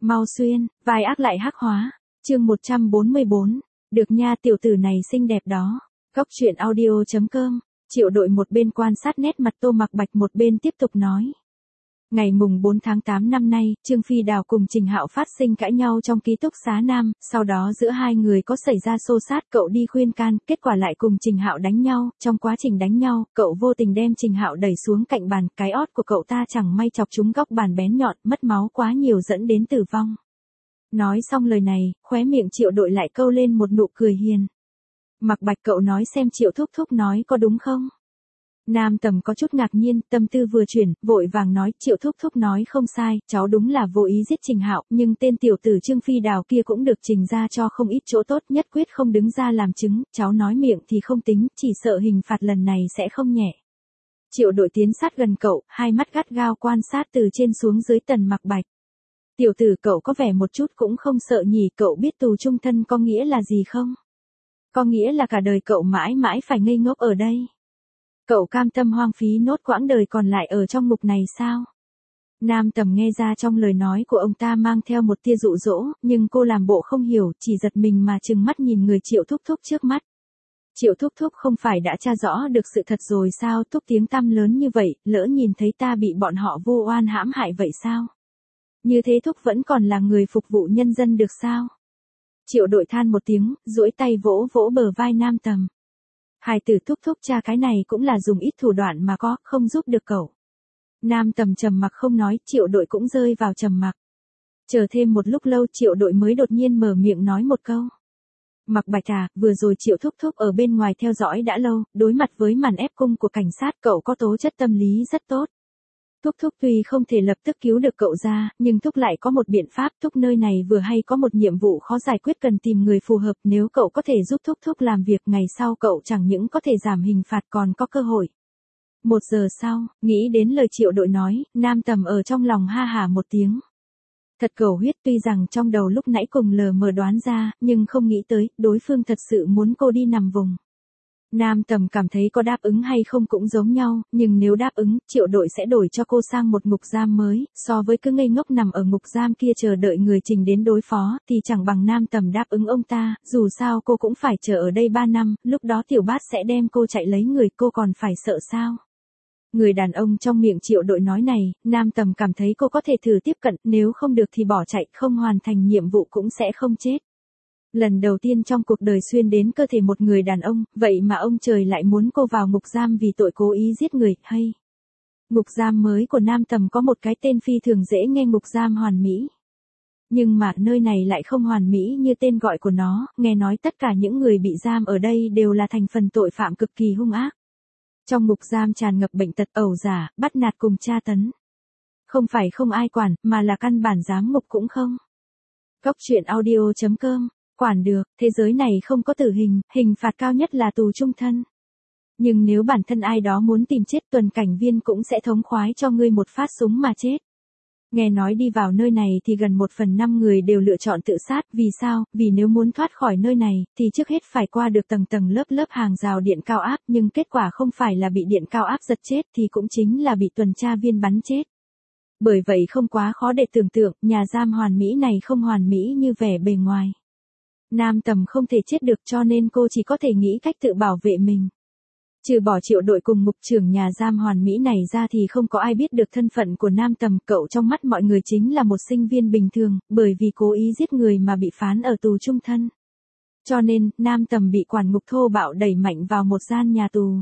Mau xuyên, vai ác lại hắc hóa. Chương 144. Được nha, tiểu tử này xinh đẹp đó. Góc truyện audio.com. Triệu Đội một bên quan sát nét mặt Tô Mặc Bạch, một bên tiếp tục nói. Ngày mùng 4 tháng 8 năm nay, Trương Phi Đào cùng Trình Hạo phát sinh cãi nhau trong ký túc xá nam, sau đó giữa hai người có xảy ra xô xát, cậu đi khuyên can, kết quả lại cùng Trình Hạo đánh nhau, trong quá trình đánh nhau, cậu vô tình đem Trình Hạo đẩy xuống cạnh bàn, cái ót của cậu ta chẳng may chọc trúng góc bàn bén nhọn, mất máu quá nhiều dẫn đến tử vong. Nói xong lời này, khóe miệng Triệu Đội lại câu lên một nụ cười hiền. Mặc Bạch, cậu nói xem Triệu thúc thúc nói có đúng không? Nam Tầm có chút ngạc nhiên, tâm tư vừa chuyển, vội vàng nói, Triệu thúc thúc nói không sai, cháu đúng là vô ý giết Trình Hạo, nhưng tên tiểu tử Trương Phi Đào kia cũng được Trình ra cho không ít chỗ tốt, nhất quyết không đứng ra làm chứng, cháu nói miệng thì không tính, chỉ sợ hình phạt lần này sẽ không nhẹ. Triệu Đội tiến sát gần cậu, hai mắt gắt gao quan sát từ trên xuống dưới Tần Mặc Bạch. Tiểu tử, cậu có vẻ một chút cũng không sợ nhỉ, cậu biết tù chung thân có nghĩa là gì không? Có nghĩa là cả đời cậu mãi mãi phải ngây ngốc ở đây. Cậu cam tâm hoang phí nốt quãng đời còn lại ở trong ngục này sao? Nam Tầm nghe ra trong lời nói của ông ta mang theo một tia dụ dỗ, nhưng cô làm bộ không hiểu, chỉ giật mình mà trừng mắt nhìn người Triệu thúc thúc trước mắt. Triệu thúc thúc không phải đã tra rõ được sự thật rồi sao? Thúc tiếng tăm lớn như vậy, lỡ nhìn thấy ta bị bọn họ vô oan hãm hại vậy sao? Như thế thúc vẫn còn là người phục vụ nhân dân được sao? Triệu Đội than một tiếng, duỗi tay vỗ vỗ bờ vai Nam Tầm. Hài tử thúc thúc cha cái này cũng là dùng ít thủ đoạn mà có, không giúp được cậu. Nam Tầm trầm mặc không nói, Triệu Đội cũng rơi vào trầm mặc. Chờ thêm một lúc lâu Triệu Đội mới đột nhiên mở miệng nói một câu. Mặc Bạch à, vừa rồi Triệu thúc thúc ở bên ngoài theo dõi đã lâu, đối mặt với màn ép cung của cảnh sát cậu có tố chất tâm lý rất tốt. Thúc thúc tuy không thể lập tức cứu được cậu ra, nhưng thúc lại có một biện pháp, thúc nơi này vừa hay có một nhiệm vụ khó giải quyết cần tìm người phù hợp, nếu cậu có thể giúp thúc thúc làm việc ngày sau cậu chẳng những có thể giảm hình phạt còn có cơ hội. 1 giờ sau, nghĩ đến lời Triệu Đội nói, Nam Tầm ở trong lòng ha hả một tiếng. Thật cầu huyết, tuy rằng trong đầu lúc nãy cùng lờ mờ đoán ra, nhưng không nghĩ tới, đối phương thật sự muốn cô đi nằm vùng. Nam Tầm cảm thấy có đáp ứng hay không cũng giống nhau, nhưng nếu đáp ứng, Triệu Đội sẽ đổi cho cô sang một ngục giam mới, so với cứ ngây ngốc nằm ở ngục giam kia chờ đợi người Trình đến đối phó, thì chẳng bằng Nam Tầm đáp ứng ông ta, dù sao cô cũng phải chờ ở đây 3 năm, lúc đó Tiểu Bát sẽ đem cô chạy lấy người, cô còn phải sợ sao? Người đàn ông trong miệng Triệu Đội nói này, Nam Tầm cảm thấy cô có thể thử tiếp cận, nếu không được thì bỏ chạy, không hoàn thành nhiệm vụ cũng sẽ không chết. Lần đầu tiên trong cuộc đời xuyên đến cơ thể một người đàn ông, vậy mà ông trời lại muốn cô vào ngục giam vì tội cố ý giết người, hay. Ngục giam mới của Nam Tầm có một cái tên phi thường dễ nghe, ngục giam hoàn mỹ. Nhưng mà nơi này lại không hoàn mỹ như tên gọi của nó, nghe nói tất cả những người bị giam ở đây đều là thành phần tội phạm cực kỳ hung ác. Trong ngục giam tràn ngập bệnh tật, ẩu đả, bắt nạt cùng tra tấn. Không phải không ai quản, mà là căn bản giám ngục cũng không. Góc truyện audio.com. Quản được, thế giới này không có tử hình, hình phạt cao nhất là tù chung thân. Nhưng nếu bản thân ai đó muốn tìm chết, tuần cảnh viên cũng sẽ thống khoái cho ngươi một phát súng mà chết. Nghe nói đi vào nơi này thì gần 1/5 người đều lựa chọn tự sát, vì sao? Vì nếu muốn thoát khỏi nơi này, thì trước hết phải qua được tầng tầng lớp lớp hàng rào điện cao áp, nhưng kết quả không phải là bị điện cao áp giật chết thì cũng chính là bị tuần tra viên bắn chết. Bởi vậy không quá khó để tưởng tượng, nhà giam hoàn mỹ này không hoàn mỹ như vẻ bề ngoài. Nam Tầm không thể chết được cho nên cô chỉ có thể nghĩ cách tự bảo vệ mình. Trừ bỏ Triệu Đội cùng mục trưởng nhà giam hoàn mỹ này ra thì không có ai biết được thân phận của Nam Tầm, cậu trong mắt mọi người chính là một sinh viên bình thường, bởi vì cố ý giết người mà bị phán ở tù chung thân. Cho nên, Nam Tầm bị quản ngục thô bạo đẩy mạnh vào một gian nhà tù.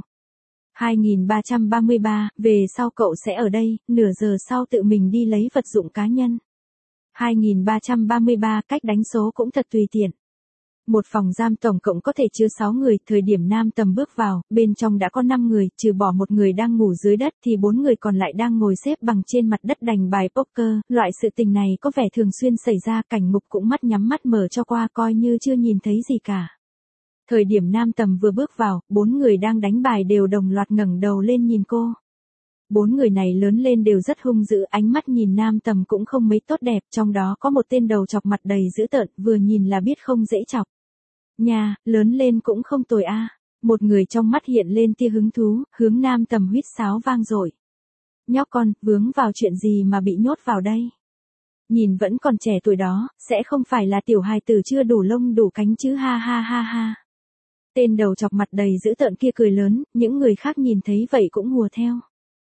2333, về sau cậu sẽ ở đây, nửa giờ sau tự mình đi lấy vật dụng cá nhân. 2333, cách đánh số cũng thật tùy tiện. Một phòng giam tổng cộng có thể chứa 6 người, thời điểm Nam Tầm bước vào, bên trong đã có 5 người, trừ bỏ một người đang ngủ dưới đất thì 4 người còn lại đang ngồi xếp bằng trên mặt đất đánh bài poker, loại sự tình này có vẻ thường xuyên xảy ra, cảnh ngục cũng mắt nhắm mắt mở cho qua coi như chưa nhìn thấy gì cả. Thời điểm Nam Tầm vừa bước vào, 4 người đang đánh bài đều đồng loạt ngẩng đầu lên nhìn cô. 4 người này lớn lên đều rất hung dữ, ánh mắt nhìn Nam Tầm cũng không mấy tốt đẹp, trong đó có một tên đầu chọc mặt đầy dữ tợn, vừa nhìn là biết không dễ chọc. Nha, lớn lên cũng không tồi a. Một người trong mắt hiện lên tia hứng thú, hướng Nam Tầm huýt sáo vang dội. Nhóc con, vướng vào chuyện gì mà bị nhốt vào đây? Nhìn vẫn còn trẻ tuổi đó, sẽ không phải là tiểu hài tử chưa đủ lông đủ cánh chứ ha ha ha ha. Tên đầu chọc mặt đầy dữ tợn kia cười lớn, những người khác nhìn thấy vậy cũng hùa theo.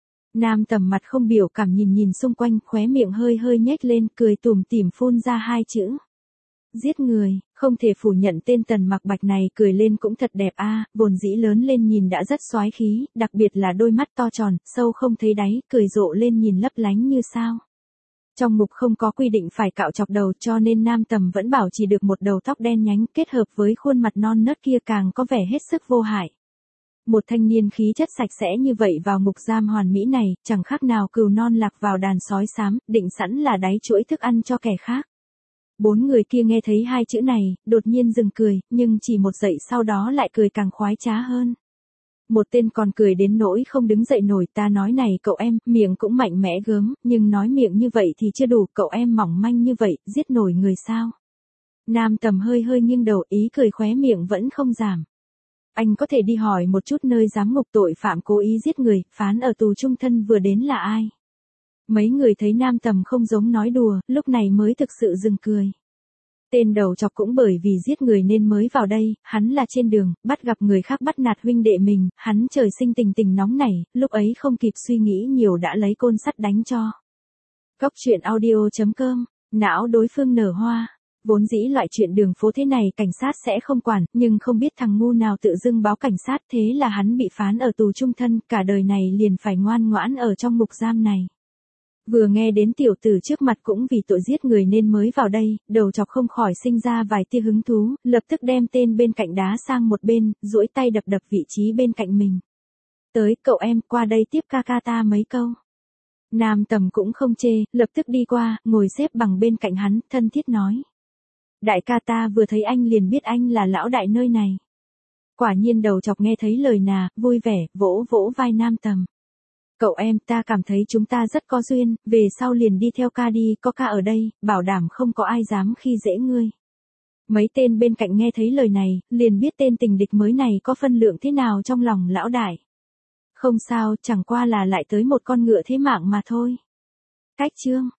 Nam Tầm mặt không biểu cảm nhìn nhìn xung quanh, khóe miệng hơi hơi nhếch lên, cười tủm tỉm phun ra hai chữ. Giết người, không thể phủ nhận tên Tần Mặc Bạch này cười lên cũng thật đẹp a, vốn dĩ lớn lên nhìn đã rất soái khí, đặc biệt là đôi mắt to tròn, sâu không thấy đáy, cười rộ lên nhìn lấp lánh như sao. Trong mục không có quy định phải cạo chọc đầu cho nên Nam Tầm vẫn bảo chỉ được một đầu tóc đen nhánh kết hợp với khuôn mặt non nớt kia càng có vẻ hết sức vô hại. Một thanh niên khí chất sạch sẽ như vậy vào ngục giam hoàn mỹ này, chẳng khác nào cừu non lạc vào đàn sói xám, định sẵn là đáy chuỗi thức ăn cho kẻ khác. Bốn người kia nghe thấy hai chữ này, đột nhiên dừng cười, nhưng chỉ một giây sau đó lại cười càng khoái trá hơn. Một tên còn cười đến nỗi không đứng dậy nổi, ta nói này cậu em, miệng cũng mạnh mẽ gớm, nhưng nói miệng như vậy thì chưa đủ, cậu em mỏng manh như vậy, giết nổi người sao? Nam Tầm hơi hơi nghiêng đầu, ý cười khóe miệng vẫn không giảm. Anh có thể đi hỏi một chút nơi giám ngục tội phạm cố ý giết người, phán ở tù chung thân vừa đến là ai? Mấy người thấy Nam Tầm không giống nói đùa, lúc này mới thực sự dừng cười. Tên đầu chọc cũng bởi vì giết người nên mới vào đây, hắn là trên đường, bắt gặp người khác bắt nạt huynh đệ mình, hắn trời sinh tình tình nóng nảy, lúc ấy không kịp suy nghĩ nhiều đã lấy côn sắt đánh cho. Góc truyện audio.com, não đối phương nở hoa. Vốn dĩ loại chuyện đường phố thế này cảnh sát sẽ không quản, nhưng không biết thằng ngu nào tự dưng báo cảnh sát, thế là hắn bị phán ở tù chung thân, cả đời này liền phải ngoan ngoãn ở trong ngục giam này. Vừa nghe đến tiểu tử trước mặt cũng vì tội giết người nên mới vào đây, đầu chọc không khỏi sinh ra vài tia hứng thú, lập tức đem tên bên cạnh đá sang một bên, duỗi tay đập đập vị trí bên cạnh mình. Tới, cậu em, qua đây tiếp ca ca ta mấy câu. Nam Tầm cũng không chê, lập tức đi qua, ngồi xếp bằng bên cạnh hắn, thân thiết nói. Đại ca ta vừa thấy anh liền biết anh là lão đại nơi này. Quả nhiên đầu chọc nghe thấy lời nà, vui vẻ, vỗ vỗ vai Nam Tầm. Cậu em, ta cảm thấy chúng ta rất có duyên, về sau liền đi theo ca đi, có ca ở đây, bảo đảm không có ai dám khi dễ ngươi. Mấy tên bên cạnh nghe thấy lời này, liền biết tên tình địch mới này có phân lượng thế nào trong lòng lão đại. Không sao, chẳng qua là lại tới một con ngựa thế mạng mà thôi. Cách chương.